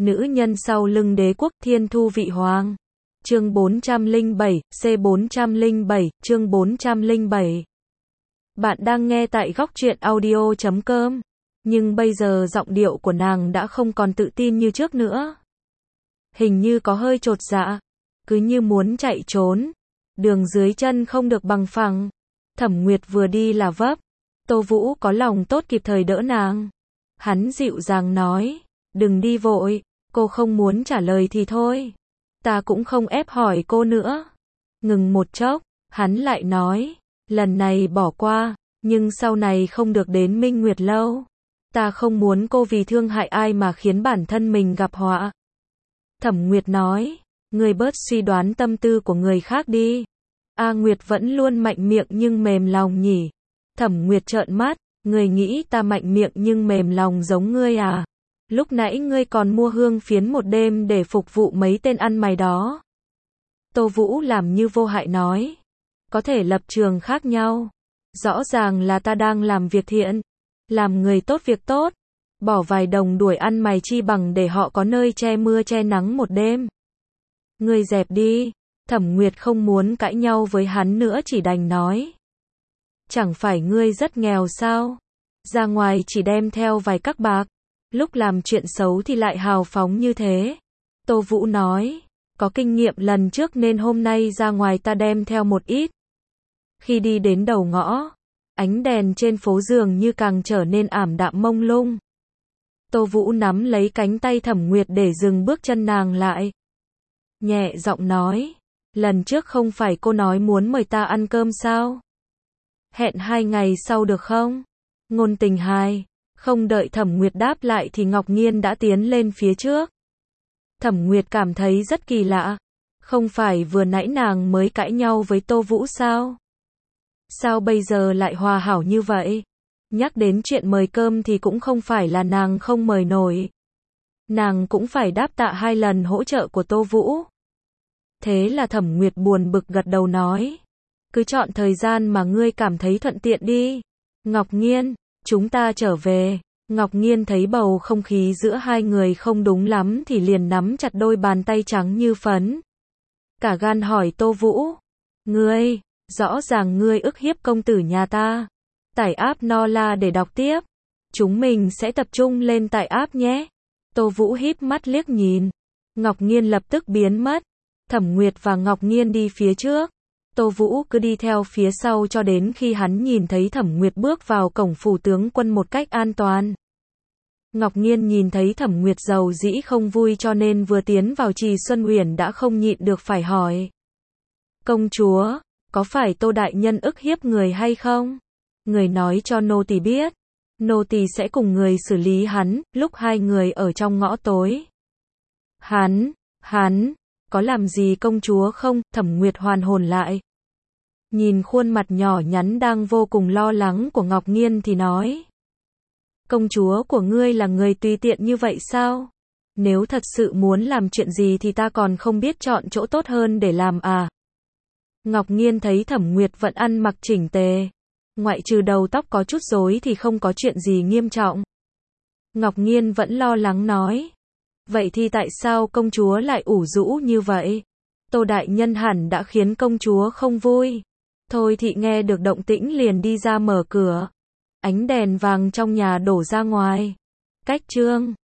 nữ nhân sau lưng đế quốc thiên thu vị hoàng. Chương 407, C407, chương 407. Bạn đang nghe tại góc truyện audio.com. Nhưng bây giờ giọng điệu của nàng đã không còn tự tin như trước nữa. Hình như có hơi chột dạ, cứ như muốn chạy trốn. Đường dưới chân không được bằng phẳng. Thẩm Nguyệt vừa đi là vấp. Tô Vũ có lòng tốt kịp thời đỡ nàng. Hắn dịu dàng nói, đừng đi vội, cô không muốn trả lời thì thôi. Ta cũng không ép hỏi cô nữa. Ngừng một chốc, hắn lại nói, lần này bỏ qua, nhưng sau này không được đến Minh Nguyệt Lâu. Ta không muốn cô vì thương hại ai mà khiến bản thân mình gặp họa. Thẩm Nguyệt nói, ngươi bớt suy đoán tâm tư của người khác đi. A Nguyệt vẫn luôn mạnh miệng nhưng mềm lòng nhỉ. Thẩm Nguyệt trợn mắt, ngươi nghĩ ta mạnh miệng nhưng mềm lòng giống ngươi à? Lúc nãy ngươi còn mua hương phiến một đêm để phục vụ mấy tên ăn mày đó. Tô Vũ làm như vô hại nói, có thể lập trường khác nhau. Rõ ràng là ta đang làm việc thiện, làm người tốt việc tốt, bỏ vài đồng đuổi ăn mày chi bằng để họ có nơi che mưa che nắng một đêm. Ngươi dẹp đi. Thẩm Nguyệt không muốn cãi nhau với hắn nữa chỉ đành nói. Chẳng phải ngươi rất nghèo sao? Ra ngoài chỉ đem theo vài các bạc, lúc làm chuyện xấu thì lại hào phóng như thế. Tô Vũ nói, có kinh nghiệm lần trước nên hôm nay ra ngoài ta đem theo một ít. Khi đi đến đầu ngõ, ánh đèn trên phố dường như càng trở nên ảm đạm mông lung. Tô Vũ nắm lấy cánh tay Thẩm Nguyệt để dừng bước chân nàng lại. Nhẹ giọng nói, lần trước không phải cô nói muốn mời ta ăn cơm sao? Hẹn 2 ngày sau được không? Ngôn tình hài. Không đợi Thẩm Nguyệt đáp lại thì Ngọc Nghiên đã tiến lên phía trước. Thẩm Nguyệt cảm thấy rất kỳ lạ. Không phải vừa nãy nàng mới cãi nhau với Tô Vũ sao? Sao bây giờ lại hòa hảo như vậy? Nhắc đến chuyện mời cơm thì cũng không phải là nàng không mời nổi. Nàng cũng phải đáp tạ 2 lần hỗ trợ của Tô Vũ. Thế là Thẩm Nguyệt buồn bực gật đầu nói. Cứ chọn thời gian mà ngươi cảm thấy thuận tiện đi. Ngọc Nghiên, chúng ta trở về. Ngọc Nghiên thấy bầu không khí giữa hai người không đúng lắm thì liền nắm chặt đôi bàn tay trắng như phấn. Cả gan hỏi Tô Vũ. Ngươi, rõ ràng ngươi ức hiếp công tử nhà ta. Tải app Nola để đọc tiếp. Chúng mình sẽ tập trung lên tải app nhé. Tô Vũ híp mắt liếc nhìn. Ngọc Nghiên lập tức biến mất. Thẩm Nguyệt và Ngọc Nghiên đi phía trước. Tô Vũ cứ đi theo phía sau cho đến khi hắn nhìn thấy Thẩm Nguyệt bước vào cổng phủ tướng quân một cách an toàn. Ngọc Nghiên nhìn thấy Thẩm Nguyệt giàu dĩ không vui cho nên vừa tiến vào Trì Xuân Uyển đã không nhịn được phải hỏi. Công chúa, có phải Tô đại nhân ức hiếp người hay không? Người nói cho nô tỳ biết. Nô tỳ sẽ cùng người xử lý hắn. Lúc hai người ở trong ngõ tối. Hắn, có làm gì công chúa không? Thẩm Nguyệt hoàn hồn lại. Nhìn khuôn mặt nhỏ nhắn đang vô cùng lo lắng của Ngọc Nghiên thì nói. Công chúa của ngươi là người tùy tiện như vậy sao? Nếu thật sự muốn làm chuyện gì thì ta còn không biết chọn chỗ tốt hơn để làm à? Ngọc Nghiên thấy Thẩm Nguyệt vẫn ăn mặc chỉnh tề. Ngoại trừ đầu tóc có chút rối thì không có chuyện gì nghiêm trọng. Ngọc Nghiên vẫn lo lắng nói. Vậy thì tại sao công chúa lại ủ rũ như vậy? Tô đại nhân hẳn đã khiến công chúa không vui. Thôi thì nghe được động tĩnh liền đi ra mở cửa. Ánh đèn vàng trong nhà đổ ra ngoài. Cách chương